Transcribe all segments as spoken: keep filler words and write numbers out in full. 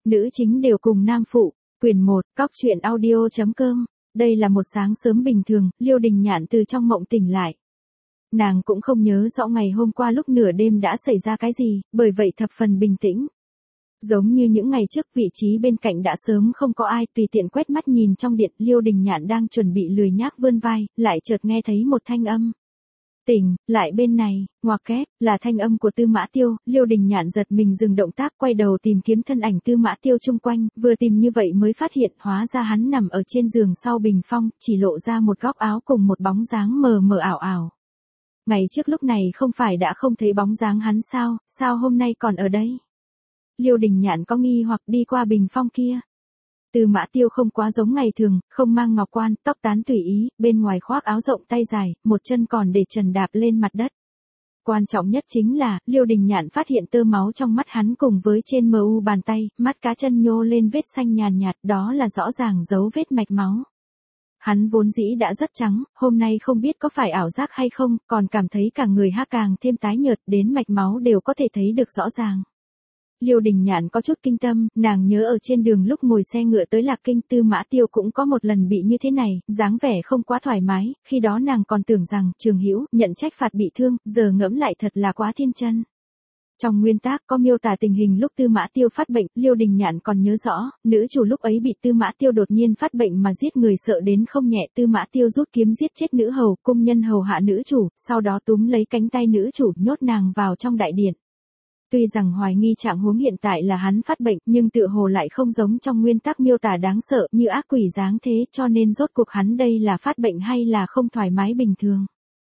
Nữ chính đều cùng nam phụ, quyển một, cóc truyện audio chấm com. Đây là một sáng sớm bình thường, Liêu Đình Nhạn từ trong mộng tỉnh lại. Nàng cũng không nhớ rõ ngày hôm qua lúc nửa đêm đã xảy ra cái gì, bởi vậy thập phần bình tĩnh. Giống như những ngày trước, vị trí bên cạnh đã sớm không có ai, tùy tiện quét mắt nhìn trong điện, Liêu Đình Nhạn đang chuẩn bị lười nhác vươn vai, lại chợt nghe thấy một thanh âm. Tỉnh, lại bên này, ngoặc kép, là thanh âm của Tư Mã Tiêu. Liêu Đình Nhạn giật mình dừng động tác, quay đầu tìm kiếm thân ảnh Tư Mã Tiêu chung quanh, vừa tìm như vậy mới phát hiện hóa ra hắn nằm ở trên giường sau bình phong, chỉ lộ ra một góc áo cùng một bóng dáng mờ mờ ảo ảo. Ngày trước lúc này không phải đã không thấy bóng dáng hắn sao, sao hôm nay còn ở đây? Liêu Đình Nhạn có nghi hoặc đi qua bình phong kia. Tư Mã Tiêu không quá giống ngày thường, không mang ngọc quan, tóc tán tùy ý, bên ngoài khoác áo rộng tay dài, một chân còn để trần đạp lên mặt đất. Quan trọng nhất chính là, Liêu Đình Nhạn phát hiện tơ máu trong mắt hắn cùng với trên mờ u bàn tay, mắt cá chân nhô lên vết xanh nhàn nhạt, đó là rõ ràng dấu vết mạch máu. Hắn vốn dĩ đã rất trắng, hôm nay không biết có phải ảo giác hay không, còn cảm thấy cả người ha càng thêm tái nhợt, đến mạch máu đều có thể thấy được rõ ràng. Liêu Đình Nhạn có chút kinh tâm, nàng nhớ ở trên đường lúc ngồi xe ngựa tới Lạc Kinh, Tư Mã Tiêu cũng có một lần bị như thế này, dáng vẻ không quá thoải mái, khi đó nàng còn tưởng rằng Trường Hữu nhận trách phạt bị thương, giờ ngẫm lại thật là quá thiên chân. Trong nguyên tác có miêu tả tình hình lúc Tư Mã Tiêu phát bệnh, Liêu Đình Nhạn còn nhớ rõ, nữ chủ lúc ấy bị Tư Mã Tiêu đột nhiên phát bệnh mà giết người sợ đến không nhẹ, Tư Mã Tiêu rút kiếm giết chết nữ hầu, cung nhân hầu hạ nữ chủ, sau đó túm lấy cánh tay nữ chủ, nhốt nàng vào trong đại điện. Tuy rằng hoài nghi trạng huống hiện tại là hắn phát bệnh, nhưng tựa hồ lại không giống trong nguyên tắc miêu tả đáng sợ như ác quỷ dáng thế, cho nên rốt cuộc hắn đây là phát bệnh hay là không thoải mái bình thường.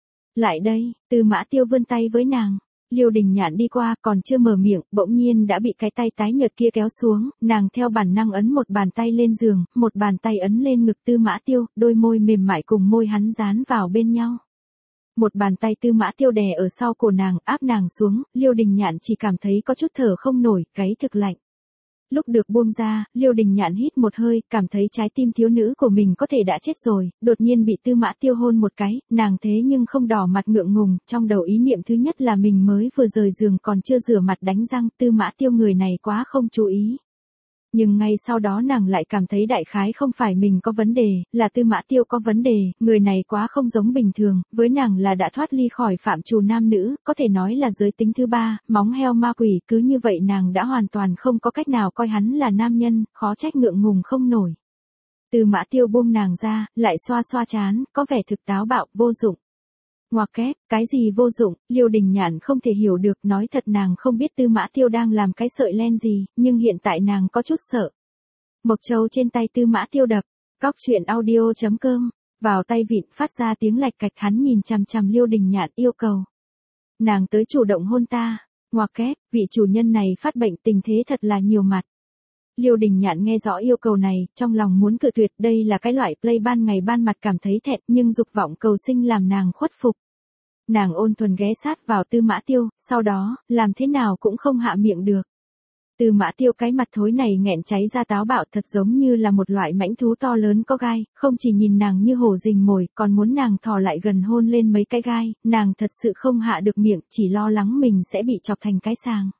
Lại đây, Tư Mã Tiêu vươn tay với nàng. Liêu Đình Nhạn đi qua, còn chưa mở miệng, bỗng nhiên đã bị cái tay tái nhợt kia kéo xuống, nàng theo bản năng ấn một bàn tay lên giường, một bàn tay ấn lên ngực Tư Mã Tiêu, đôi môi mềm mại cùng môi hắn dán vào bên nhau. Một bàn tay Tư Mã Tiêu đè ở sau cổ nàng, áp nàng xuống, Liêu Đình Nhạn chỉ cảm thấy có chút thở không nổi, gáy thực lạnh. Lúc được buông ra, Liêu Đình Nhạn hít một hơi, cảm thấy trái tim thiếu nữ của mình có thể đã chết rồi, đột nhiên bị Tư Mã Tiêu hôn một cái, nàng thế nhưng không đỏ mặt ngượng ngùng, trong đầu ý niệm thứ nhất là mình mới vừa rời giường còn chưa rửa mặt đánh răng, Tư Mã Tiêu người này quá không chú ý. Nhưng ngay sau đó nàng lại cảm thấy đại khái không phải mình có vấn đề, là Tư Mã Tiêu có vấn đề, người này quá không giống bình thường, với nàng là đã thoát ly khỏi phạm trù nam nữ, có thể nói là giới tính thứ ba, móng heo ma quỷ, cứ như vậy nàng đã hoàn toàn không có cách nào coi hắn là nam nhân, khó trách ngượng ngùng không nổi. Tư Mã Tiêu buông nàng ra, lại xoa xoa trán, có vẻ thực táo bạo, vô dụng. Ngoặc kép, cái gì vô dụng, Liêu Đình Nhạn không thể hiểu được, nói thật nàng không biết Tư Mã Tiêu đang làm cái sợi len gì, nhưng hiện tại nàng có chút sợ. Mộc châu trên tay Tư Mã Tiêu đập, cóc truyện audio chấm com, vào tay vịn phát ra tiếng lạch cạch, hắn nhìn chằm chằm Liêu Đình Nhạn yêu cầu. Nàng tới chủ động hôn ta, ngoặc kép, vị chủ nhân này phát bệnh tình thế thật là nhiều mặt. Liêu Đình Nhạn nghe rõ yêu cầu này, trong lòng muốn cự tuyệt, đây là cái loại play ban ngày ban mặt cảm thấy thẹn, nhưng dục vọng cầu sinh làm nàng khuất phục. Nàng ôn thuần ghé sát vào Tư Mã Tiêu, sau đó, làm thế nào cũng không hạ miệng được. Tư Mã Tiêu cái mặt thối này nghẹn cháy ra táo bạo, thật giống như là một loại mãnh thú to lớn có gai, không chỉ nhìn nàng như hổ rình mồi, còn muốn nàng thò lại gần hôn lên mấy cái gai, nàng thật sự không hạ được miệng, chỉ lo lắng mình sẽ bị chọc thành cái sàng.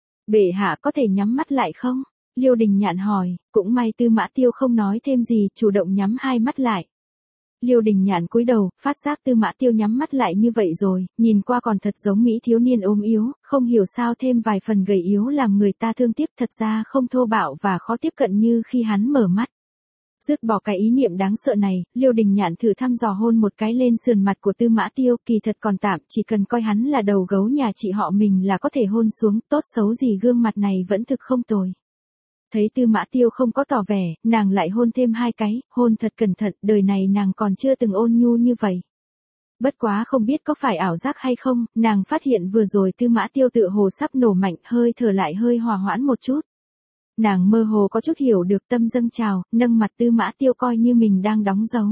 Bệ hạ có thể nhắm mắt lại không? Liêu Đình Nhạn hỏi, cũng may Tư Mã Tiêu không nói thêm gì, chủ động nhắm hai mắt lại. Liêu Đình Nhạn cúi đầu, phát giác Tư Mã Tiêu nhắm mắt lại như vậy rồi, nhìn qua còn thật giống mỹ thiếu niên ốm yếu, không hiểu sao thêm vài phần gầy yếu làm người ta thương tiếc, thật ra không thô bạo và khó tiếp cận như khi hắn mở mắt. Dứt bỏ cái ý niệm đáng sợ này, Liêu Đình Nhạn thử thăm dò hôn một cái lên sườn mặt của Tư Mã Tiêu, kỳ thật còn tạm, chỉ cần coi hắn là đầu gấu nhà chị họ mình là có thể hôn xuống, tốt xấu gì gương mặt này vẫn thực không tồi. Thấy Tư Mã Tiêu không có tỏ vẻ, nàng lại hôn thêm hai cái, hôn thật cẩn thận, đời này nàng còn chưa từng ôn nhu như vậy. Bất quá không biết có phải ảo giác hay không, nàng phát hiện vừa rồi Tư Mã Tiêu tựa hồ sắp nổ mạnh, hơi thở lại hơi hòa hoãn một chút. Nàng mơ hồ có chút hiểu được tâm dâng trào, nâng mặt Tư Mã Tiêu coi như mình đang đóng dấu.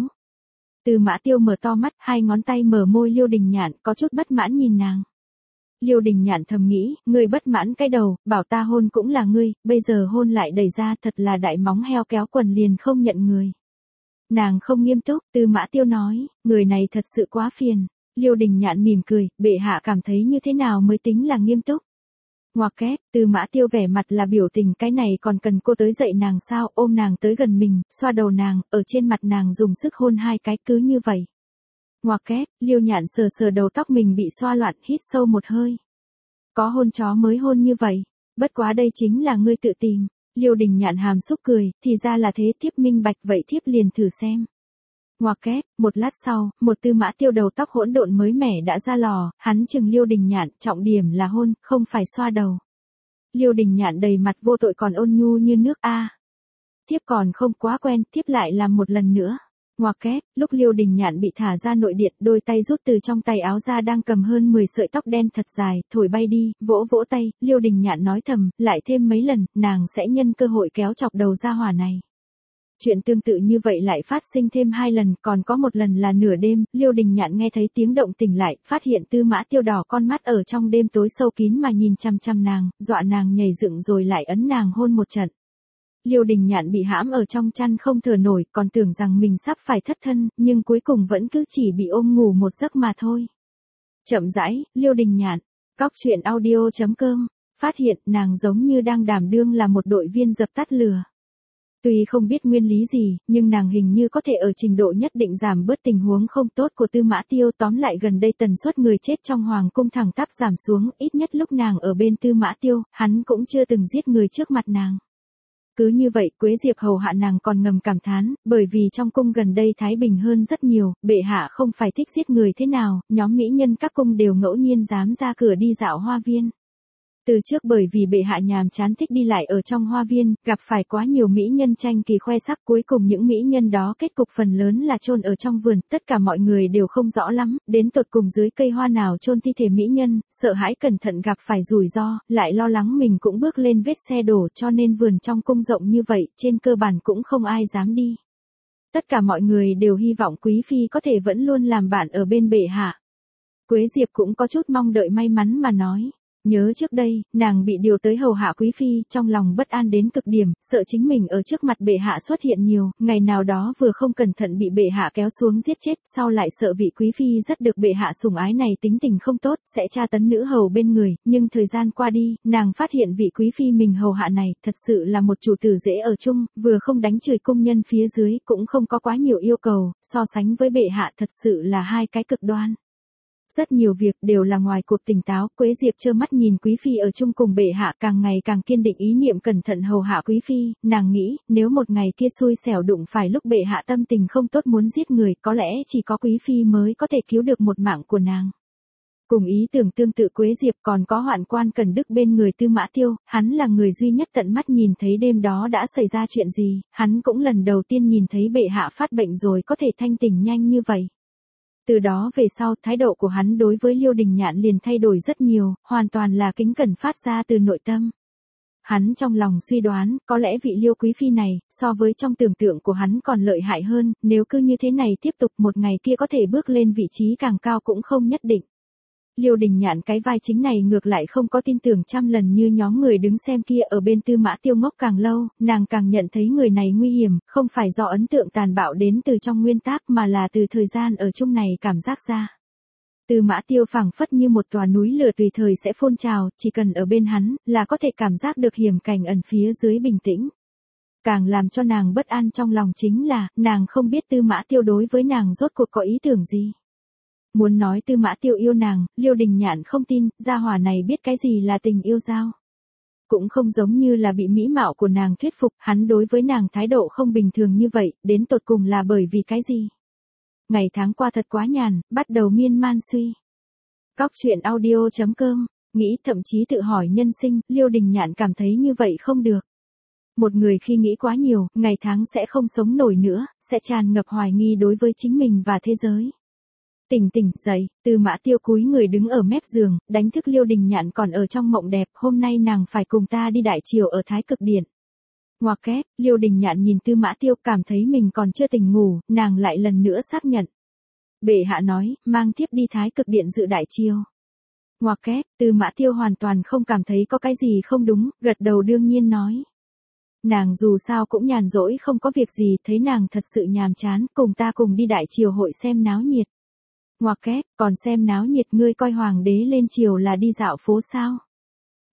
Tư Mã Tiêu mở to mắt, hai ngón tay mở môi Liêu Đình Nhạn, có chút bất mãn nhìn nàng. Liêu Đình Nhạn thầm nghĩ, ngươi bất mãn cái đầu, bảo ta hôn cũng là ngươi, bây giờ hôn lại đẩy ra, thật là đại móng heo kéo quần liền không nhận người. Nàng không nghiêm túc, Tư Mã Tiêu nói, người này thật sự quá phiền. Liêu Đình Nhạn mỉm cười, bệ hạ cảm thấy như thế nào mới tính là nghiêm túc? Ngoặc kép, Tư Mã Tiêu vẻ mặt là biểu tình, cái này còn cần cô tới dạy nàng sao, ôm nàng tới gần mình, xoa đầu nàng, ở trên mặt nàng dùng sức hôn hai cái, cứ như vậy. Ngoặc kép, Liêu Nhạn sờ sờ đầu tóc mình bị xoa loạn, hít sâu một hơi. Có hôn chó mới hôn như vậy, bất quá đây chính là ngươi tự tìm. Liêu Đình Nhạn hàm xúc cười, thì ra là thế, thiếp minh bạch, vậy thiếp liền thử xem. Ngoặc kép, một lát sau, một Tư Mã Tiêu đầu tóc hỗn độn mới mẻ đã ra lò, hắn chừng Liêu Đình Nhạn, trọng điểm là hôn, không phải xoa đầu. Liêu Đình Nhạn đầy mặt vô tội còn ôn nhu như nước a. Thiếp còn không quá quen, thiếp lại làm một lần nữa. Ngoặc kép, lúc Liêu Đình Nhạn bị thả ra nội điện, đôi tay rút từ trong tay áo ra đang cầm hơn mười sợi tóc đen thật dài, thổi bay đi, vỗ vỗ tay, Liêu Đình Nhạn nói thầm, lại thêm mấy lần, nàng sẽ nhân cơ hội kéo chọc đầu ra hỏa này. Chuyện tương tự như vậy lại phát sinh thêm hai lần, còn có một lần là nửa đêm, Liêu Đình Nhạn nghe thấy tiếng động tỉnh lại, phát hiện Tư Mã Tiêu đỏ con mắt ở trong đêm tối sâu kín mà nhìn chăm chăm nàng, dọa nàng nhảy dựng rồi lại ấn nàng hôn một trận. Liêu Đình Nhạn bị hãm ở trong chăn không thở nổi, còn tưởng rằng mình sắp phải thất thân, nhưng cuối cùng vẫn cứ chỉ bị ôm ngủ một giấc mà thôi. Chậm rãi, Liêu Đình Nhạn, cóc truyện audio chấm com, phát hiện nàng giống như đang đảm đương là một đội viên dập tắt lửa. Tuy không biết nguyên lý gì, nhưng nàng hình như có thể ở trình độ nhất định giảm bớt tình huống không tốt của Tư Mã Tiêu, tóm lại gần đây tần suất người chết trong hoàng cung thẳng tắp giảm xuống, ít nhất lúc nàng ở bên Tư Mã Tiêu, hắn cũng chưa từng giết người trước mặt nàng. Cứ như vậy, Quế Diệp hầu hạ nàng còn ngầm cảm thán, bởi vì trong cung gần đây thái bình hơn rất nhiều, bệ hạ không phải thích giết người thế nào, nhóm mỹ nhân các cung đều ngẫu nhiên dám ra cửa đi dạo hoa viên. Từ trước bởi vì bệ hạ nhàm chán thích đi lại ở trong hoa viên, gặp phải quá nhiều mỹ nhân tranh kỳ khoe sắc, cuối cùng những mỹ nhân đó kết cục phần lớn là chôn ở trong vườn, tất cả mọi người đều không rõ lắm, đến tột cùng dưới cây hoa nào chôn thi thể mỹ nhân, sợ hãi cẩn thận gặp phải rủi ro, lại lo lắng mình cũng bước lên vết xe đổ, cho nên vườn trong cung rộng như vậy, trên cơ bản cũng không ai dám đi. Tất cả mọi người đều hy vọng quý phi có thể vẫn luôn làm bạn ở bên bệ hạ. Quế Diệp cũng có chút mong đợi may mắn mà nói. Nhớ trước đây, nàng bị điều tới hầu hạ quý phi, trong lòng bất an đến cực điểm, sợ chính mình ở trước mặt bệ hạ xuất hiện nhiều, ngày nào đó vừa không cẩn thận bị bệ hạ kéo xuống giết chết, sau lại sợ vị quý phi rất được bệ hạ sủng ái này tính tình không tốt, sẽ tra tấn nữ hầu bên người, nhưng thời gian qua đi, nàng phát hiện vị quý phi mình hầu hạ này, thật sự là một chủ tử dễ ở chung, vừa không đánh chửi cung nhân phía dưới, cũng không có quá nhiều yêu cầu, so sánh với bệ hạ thật sự là hai cái cực đoan. Rất nhiều việc đều là ngoài cuộc tỉnh táo, Quế Diệp trơ mắt nhìn quý phi ở chung cùng bệ hạ càng ngày càng kiên định ý niệm cẩn thận hầu hạ quý phi, nàng nghĩ, nếu một ngày kia xui xẻo đụng phải lúc bệ hạ tâm tình không tốt muốn giết người, có lẽ chỉ có quý phi mới có thể cứu được một mạng của nàng. Cùng ý tưởng tương tự Quế Diệp còn có Hoạn Quan Cần Đức bên người Tư Mã Tiêu, hắn là người duy nhất tận mắt nhìn thấy đêm đó đã xảy ra chuyện gì, hắn cũng lần đầu tiên nhìn thấy bệ hạ phát bệnh rồi có thể thanh tỉnh nhanh như vậy. Từ đó về sau, thái độ của hắn đối với Liêu Đình Nhạn liền thay đổi rất nhiều, hoàn toàn là kính cẩn phát ra từ nội tâm. Hắn trong lòng suy đoán, có lẽ vị Liêu quý phi này, so với trong tưởng tượng của hắn còn lợi hại hơn, nếu cứ như thế này tiếp tục một ngày kia có thể bước lên vị trí càng cao cũng không nhất định. Liêu Đình Nhạn cái vai chính này ngược lại không có tin tưởng trăm lần như nhóm người đứng xem kia ở bên Tư Mã Tiêu ngốc càng lâu, nàng càng nhận thấy người này nguy hiểm, không phải do ấn tượng tàn bạo đến từ trong nguyên tác mà là từ thời gian ở chung này cảm giác ra. Tư Mã Tiêu phảng phất như một tòa núi lửa tùy thời sẽ phun trào, chỉ cần ở bên hắn, là có thể cảm giác được hiểm cảnh ẩn phía dưới bình tĩnh. Càng làm cho nàng bất an trong lòng chính là, nàng không biết Tư Mã Tiêu đối với nàng rốt cuộc có ý tưởng gì. Muốn nói Tư Mã Tiêu yêu nàng, Liêu Đình Nhạn không tin, gia hỏa này biết cái gì là tình yêu giao. Cũng không giống như là bị mỹ mạo của nàng thuyết phục, hắn đối với nàng thái độ không bình thường như vậy, đến tột cùng là bởi vì cái gì. Ngày tháng qua thật quá nhàn, bắt đầu miên man suy. Cóc truyện audio chấm com, nghĩ thậm chí tự hỏi nhân sinh, Liêu Đình Nhạn cảm thấy như vậy không được. Một người khi nghĩ quá nhiều, ngày tháng sẽ không sống nổi nữa, sẽ tràn ngập hoài nghi đối với chính mình và thế giới. Tỉnh tỉnh, dậy, Tư Mã Tiêu cúi người đứng ở mép giường, đánh thức Liêu Đình Nhạn còn ở trong mộng đẹp, hôm nay nàng phải cùng ta đi đại triều ở Thái Cực Điện. Ngoặc kép, Liêu Đình Nhạn nhìn Tư Mã Tiêu cảm thấy mình còn chưa tỉnh ngủ, nàng lại lần nữa xác nhận. Bệ hạ nói, mang thiếp đi Thái Cực Điện dự đại triều. Ngoặc kép, Tư Mã Tiêu hoàn toàn không cảm thấy có cái gì không đúng, gật đầu đương nhiên nói. Nàng dù sao cũng nhàn rỗi không có việc gì, thấy nàng thật sự nhàm chán, cùng ta cùng đi đại triều hội xem náo nhiệt. Ngoặc kép, còn xem náo nhiệt ngươi coi hoàng đế lên triều là đi dạo phố sao?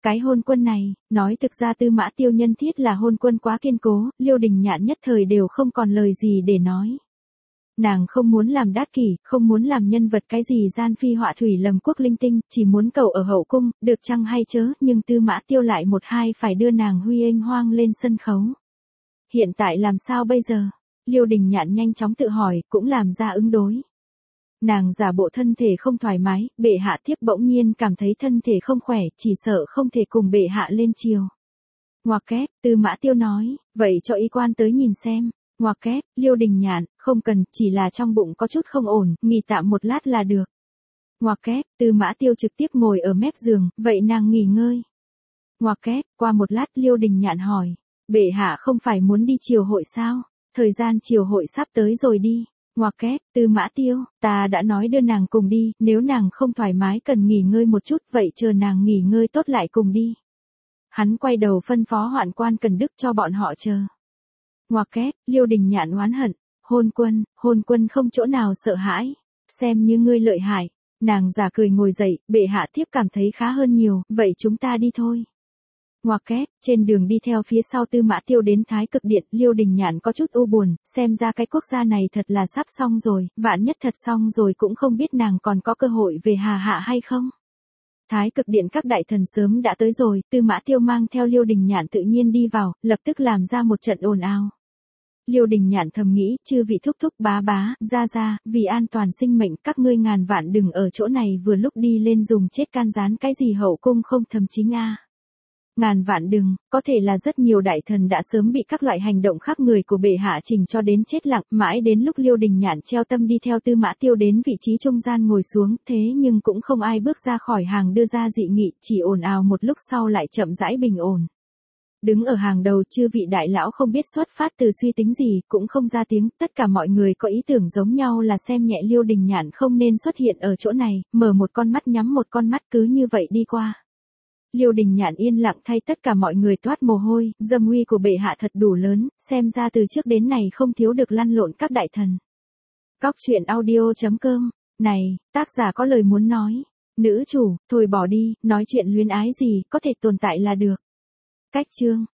Cái hôn quân này, nói thực ra Tư Mã Tiêu nhân thiết là hôn quân quá kiên cố, Liêu Đình Nhạn nhất thời đều không còn lời gì để nói. Nàng không muốn làm đát kỷ, không muốn làm nhân vật cái gì gian phi họa thủy lầm quốc linh tinh, chỉ muốn cầu ở hậu cung, được chăng hay chớ, nhưng Tư Mã Tiêu lại một hai phải đưa nàng huy ênh hoang lên sân khấu. Hiện tại làm sao bây giờ? Liêu Đình Nhạn nhanh chóng tự hỏi, cũng làm ra ứng đối. Nàng giả bộ thân thể không thoải mái, bệ hạ thiếp bỗng nhiên cảm thấy thân thể không khỏe, chỉ sợ không thể cùng bệ hạ lên chiều. Ngoặc kép, Tư Mã Tiêu nói, vậy cho y quan tới nhìn xem. Ngoặc kép, Liêu Đình Nhạn, không cần, chỉ là trong bụng có chút không ổn, nghỉ tạm một lát là được. Ngoặc kép, Tư Mã Tiêu trực tiếp ngồi ở mép giường, vậy nàng nghỉ ngơi. Ngoặc kép, qua một lát Liêu Đình Nhạn hỏi, bệ hạ không phải muốn đi triều hội sao? Thời gian triều hội sắp tới rồi đi. Ngoặc kép, Tư Mã Tiêu, ta đã nói đưa nàng cùng đi, nếu nàng không thoải mái cần nghỉ ngơi một chút, vậy chờ nàng nghỉ ngơi tốt lại cùng đi. Hắn quay đầu phân phó Hoạn Quan Cần Đức cho bọn họ chờ. Ngoặc kép, Liêu Đình Nhạn oán hận, hôn quân, hôn quân không chỗ nào sợ hãi, xem như ngươi lợi hại. Nàng giả cười ngồi dậy, bệ hạ thiếp cảm thấy khá hơn nhiều, vậy chúng ta đi thôi. Ngoặc kép, trên đường đi theo phía sau Tư Mã Tiêu đến Thái Cực Điện, Liêu Đình Nhạn có chút u buồn, xem ra cái quốc gia này thật là sắp xong rồi, vạn nhất thật xong rồi cũng không biết nàng còn có cơ hội về Hà Hạ hay không. Thái Cực Điện các đại thần sớm đã tới rồi, Tư Mã Tiêu mang theo Liêu Đình Nhạn tự nhiên đi vào, lập tức làm ra một trận ồn ào. Liêu Đình Nhạn thầm nghĩ, chư vị thúc thúc bá bá, ra ra, vì an toàn sinh mệnh các ngươi ngàn vạn đừng ở chỗ này vừa lúc đi lên dùng chết can gián cái gì hậu cung không thầm chính a. Ngàn vạn đừng, có thể là rất nhiều đại thần đã sớm bị các loại hành động khác người của bệ hạ chỉnh cho đến chết lặng, mãi đến lúc Liêu Đình Nhạn treo tâm đi theo Tư Mã Tiêu đến vị trí trung gian ngồi xuống, thế nhưng cũng không ai bước ra khỏi hàng đưa ra dị nghị, chỉ ồn ào một lúc sau lại chậm rãi bình ổn. Đứng ở hàng đầu chư vị đại lão không biết xuất phát từ suy tính gì, cũng không ra tiếng, tất cả mọi người có ý tưởng giống nhau là xem nhẹ Liêu Đình Nhạn không nên xuất hiện ở chỗ này, mở một con mắt nhắm một con mắt cứ như vậy đi qua. Liêu Đình Nhạn yên lặng thay tất cả mọi người toát mồ hôi, dâm uy của bệ hạ thật đủ lớn, xem ra từ trước đến này không thiếu được lăn lộn các đại thần. Cóc truyện audio chấm com, này, tác giả có lời muốn nói. Nữ chủ, thôi bỏ đi, nói chuyện luyến ái gì, có thể tồn tại là được. Cách chương.